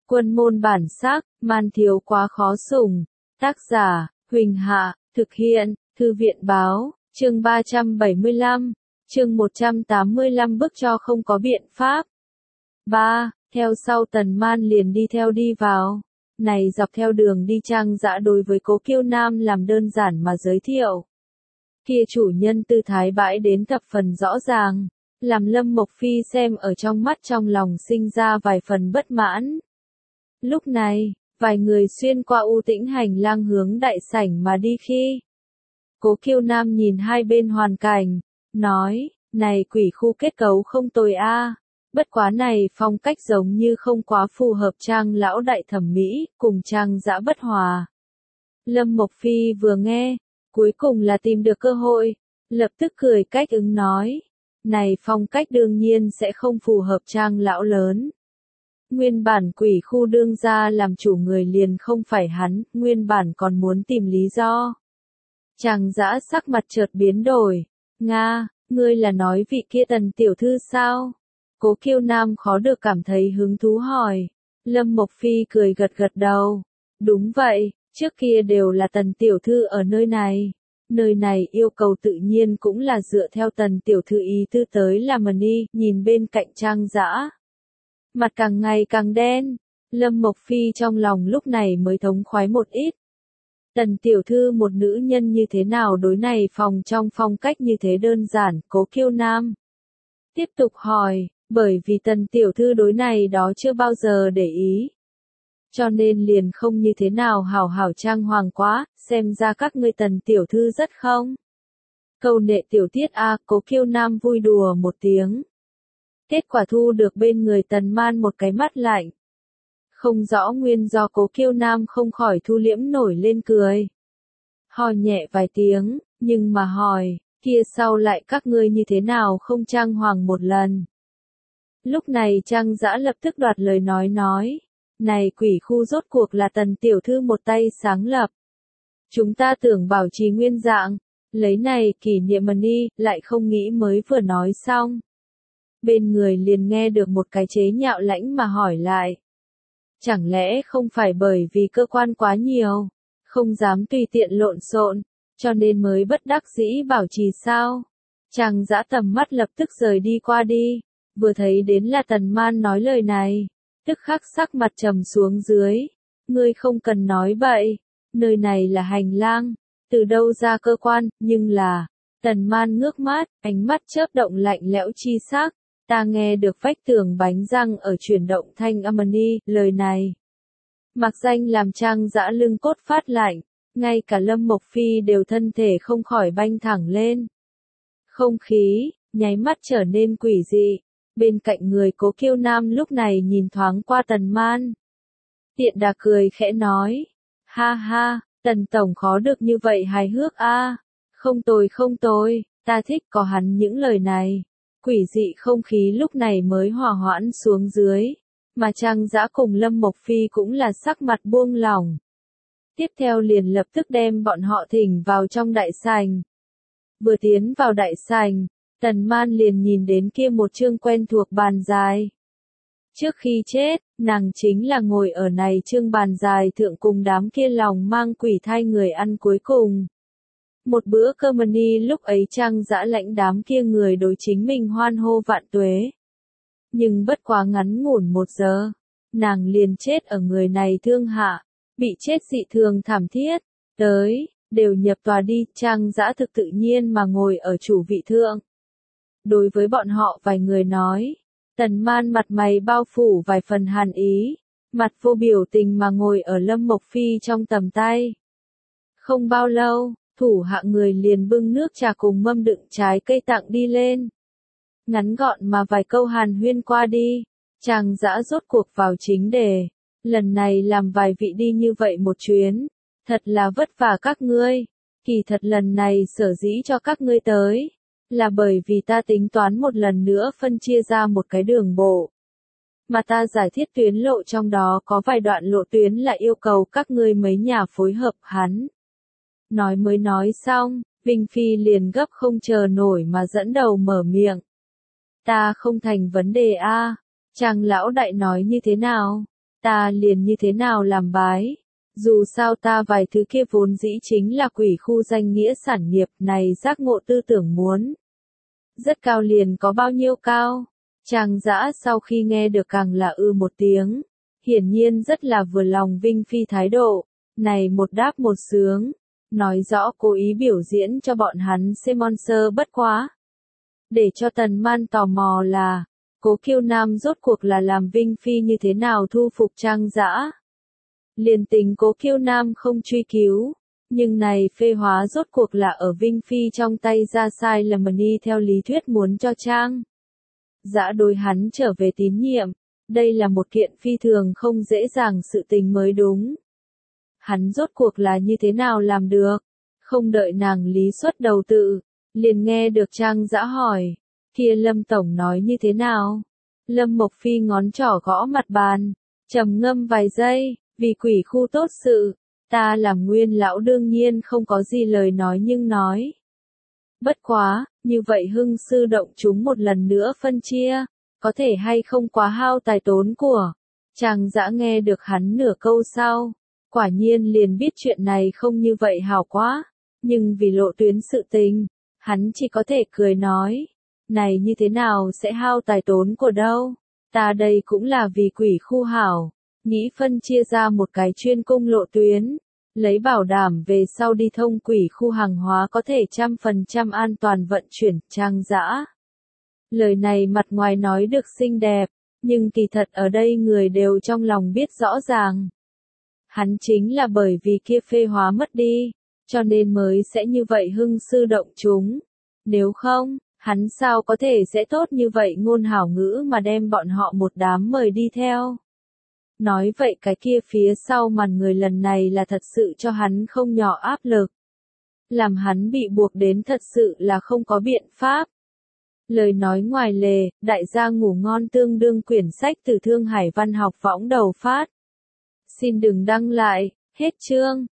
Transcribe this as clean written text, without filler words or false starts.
Quân môn bản sắc, man thiếu quá khó sủng. Tác giả, Huỳnh Hạ, thực hiện, Thư viện báo, chương 375, chương 185 bức cho không có biện pháp. 3. Theo sau Tần Man liền đi theo đi vào. Này dọc theo đường đi Trang Dã đối với Cố Kiêu Nam làm đơn giản mà giới thiệu. Kia chủ nhân tư thái bãi đến thập phần rõ ràng, làm Lâm Mộc Phi xem ở trong mắt trong lòng sinh ra vài phần bất mãn. Lúc này, vài người xuyên qua u tĩnh hành lang hướng đại sảnh mà đi khi. Cố Kiêu Nam nhìn hai bên hoàn cảnh, nói, này quỷ khu kết cấu không tồi a, bất quá này phong cách giống như không quá phù hợp Trang lão đại thẩm mỹ, cùng Trang Dã bất hòa. Lâm Mộc Phi vừa nghe, cuối cùng là tìm được cơ hội, lập tức cười cách ứng nói, này phong cách đương nhiên sẽ không phù hợp Trang lão lớn. Nguyên bản quỷ khu đương gia làm chủ người liền không phải hắn, nguyên bản còn muốn tìm lý do. Trang Dã sắc mặt chợt biến đổi, Nga, ngươi là nói vị kia Tần tiểu thư sao? Cố Kiêu Nam khó được cảm thấy hứng thú hỏi. Lâm Mộc Phi cười gật gật đầu. Đúng vậy, trước kia đều là Tần tiểu thư ở nơi này. Nơi này yêu cầu tự nhiên cũng là dựa theo Tần tiểu thư ý tư tới làm mà đi, nhìn bên cạnh Trang Dã. Mặt càng ngày càng đen, Lâm Mộc Phi trong lòng lúc này mới thống khoái một ít. Tần tiểu thư một nữ nhân như thế nào đối này phòng trong phong cách như thế đơn giản, Cố Kiêu Nam. Tiếp tục hỏi, bởi vì Tần tiểu thư đối này đó chưa bao giờ để ý. Cho nên liền không như thế nào hảo hảo trang hoàng quá, xem ra các ngươi Tần tiểu thư rất không. Câu nệ tiểu tiết a, Cố Kiêu Nam vui đùa một tiếng. Kết quả thu được bên người Tần Man một cái mắt lạnh. Không rõ nguyên do Cố Kiêu Nam không khỏi thu liễm nổi lên cười. Hỏi nhẹ vài tiếng, nhưng mà hỏi, kia sau lại các ngươi như thế nào không trang hoàng một lần. Lúc này Trang Dã lập tức đoạt lời nói, này quỷ khu rốt cuộc là Tần tiểu thư một tay sáng lập. Chúng ta tưởng bảo trì nguyên dạng, lấy này kỷ niệm mà đi, lại không nghĩ mới vừa nói xong. Bên người liền nghe được một cái chế nhạo lãnh mà hỏi lại. Chẳng lẽ không phải bởi vì cơ quan quá nhiều, không dám tùy tiện lộn xộn, cho nên mới bất đắc dĩ bảo trì sao? Trang Dã tầm mắt lập tức rời đi qua đi, vừa thấy đến là Tần Man nói lời này, tức khắc sắc mặt trầm xuống dưới. Ngươi không cần nói bậy, nơi này là hành lang, từ đâu ra cơ quan, nhưng là, Tần Man ngước mắt, ánh mắt chớp động lạnh lẽo chi sắc. Ta nghe được vách tường bánh răng ở chuyển động thanh âm đi, lời này. Mặc danh làm Trang Dã lưng cốt phát lạnh, ngay cả Lâm Mộc Phi đều thân thể không khỏi banh thẳng lên. Không khí, nháy mắt trở nên quỷ dị, bên cạnh người Cố Kiêu Nam lúc này nhìn thoáng qua Tần Man. Tiện đà cười khẽ nói, ha ha, Tần Tổng khó được như vậy hài hước a, không tồi, ta thích có hắn những lời này. Quỷ dị không khí lúc này mới hòa hoãn xuống dưới, mà Trang Dã cùng Lâm Mộc Phi cũng là sắc mặt buông lỏng. Tiếp theo liền lập tức đem bọn họ thỉnh vào trong đại sảnh. Vừa tiến vào đại sảnh, Tần Man liền nhìn đến kia một chương quen thuộc bàn dài. Trước khi chết, nàng chính là ngồi ở này chương bàn dài thượng cùng đám kia lòng mang quỷ thai người ăn cuối cùng. Một bữa cơm ni lúc ấy Trang Dã lãnh đám kia người đối chính mình hoan hô vạn tuế. Nhưng bất quá ngắn ngủn 1 giờ, nàng liền chết ở người này thương hạ, bị chết dị thường thảm thiết, tới, đều nhập tòa đi, Trang Dã thực tự nhiên mà ngồi ở chủ vị thượng. Đối với bọn họ vài người nói, Tần Man mặt mày bao phủ vài phần hàn ý, mặt vô biểu tình mà ngồi ở Lâm Mộc Phi trong tầm tay. Không bao lâu, thủ hạ người liền bưng nước trà cùng mâm đựng trái cây tặng đi lên. Ngắn gọn mà vài câu hàn huyên qua đi, Trang Dã rốt cuộc vào chính đề. Lần này làm vài vị đi như vậy một chuyến, thật là vất vả các ngươi. Kỳ thật lần này sở dĩ cho các ngươi tới, là bởi vì ta tính toán một lần nữa phân chia ra một cái đường bộ. Mà ta giải thiết tuyến lộ trong đó có vài đoạn lộ tuyến là yêu cầu các ngươi mấy nhà phối hợp hắn. Nói mới nói xong, Vinh Phi liền gấp không chờ nổi mà dẫn đầu mở miệng. Ta không thành vấn đề a, Trang lão đại nói như thế nào? ta liền như thế nào làm bái. Dù sao ta vài thứ kia vốn dĩ chính là quỷ khu danh nghĩa sản nghiệp này, giác ngộ tư tưởng muốn rất cao liền có bao nhiêu cao. Trang Dã sau khi nghe được càng là một tiếng, hiển nhiên rất là vừa lòng Vinh Phi thái độ, này một đáp một sướng, nói rõ cố ý biểu diễn cho bọn hắn xem monster bất quá. Để cho Tần Man tò mò là, Cố Kiêu Nam rốt cuộc là làm Vinh Phi như thế nào thu phục Trang Dã. Liền tính Cố Kiêu Nam không truy cứu, nhưng này phê hóa rốt cuộc là ở Vinh Phi trong tay ra sai là Mani theo lý thuyết muốn cho Trang Dã đối hắn trở về tín nhiệm, đây là một kiện phi thường không dễ dàng sự tình mới đúng. Hắn rốt cuộc là như thế nào làm được? Không đợi nàng lý xuất đầu tự, liền nghe được Trang Dã hỏi, kia Lâm Tổng nói như thế nào? Lâm Mộc Phi ngón trỏ gõ mặt bàn, trầm ngâm vài giây, vì quỷ khu tốt sự, ta làm Nguyên lão đương nhiên không có gì lời nói nhưng nói. Bất quá, như vậy Hưng sư động chúng một lần nữa phân chia, có thể hay không quá hao tài tốn của. Trang Dã nghe được hắn nửa câu sau, quả nhiên liền biết chuyện này không như vậy hào quá, nhưng vì lộ tuyến sự tình, hắn chỉ có thể cười nói, này như thế nào sẽ hao tài tốn của đâu, ta đây cũng là vì quỷ khu hảo, nghĩ phân chia ra một cái chuyên cung lộ tuyến, lấy bảo đảm về sau đi thông quỷ khu hàng hóa có thể 100% an toàn vận chuyển. Trang Dã lời này mặt ngoài nói được xinh đẹp, nhưng kỳ thật ở đây người đều trong lòng biết rõ ràng. Hắn chính là bởi vì kia phê hóa mất đi, cho nên mới sẽ như vậy hưng sư động chúng. Nếu không, hắn sao có thể sẽ tốt như vậy ngôn hảo ngữ mà đem bọn họ một đám mời đi theo. Nói vậy cái kia phía sau màn người lần này là thật sự cho hắn không nhỏ áp lực. Làm hắn bị buộc đến thật sự là không có biện pháp. Lời nói ngoài lề, đại gia ngủ ngon tương đương quyển sách từ Thương Hải Văn học võng đầu phát. Xin đừng đăng lại, hết chương.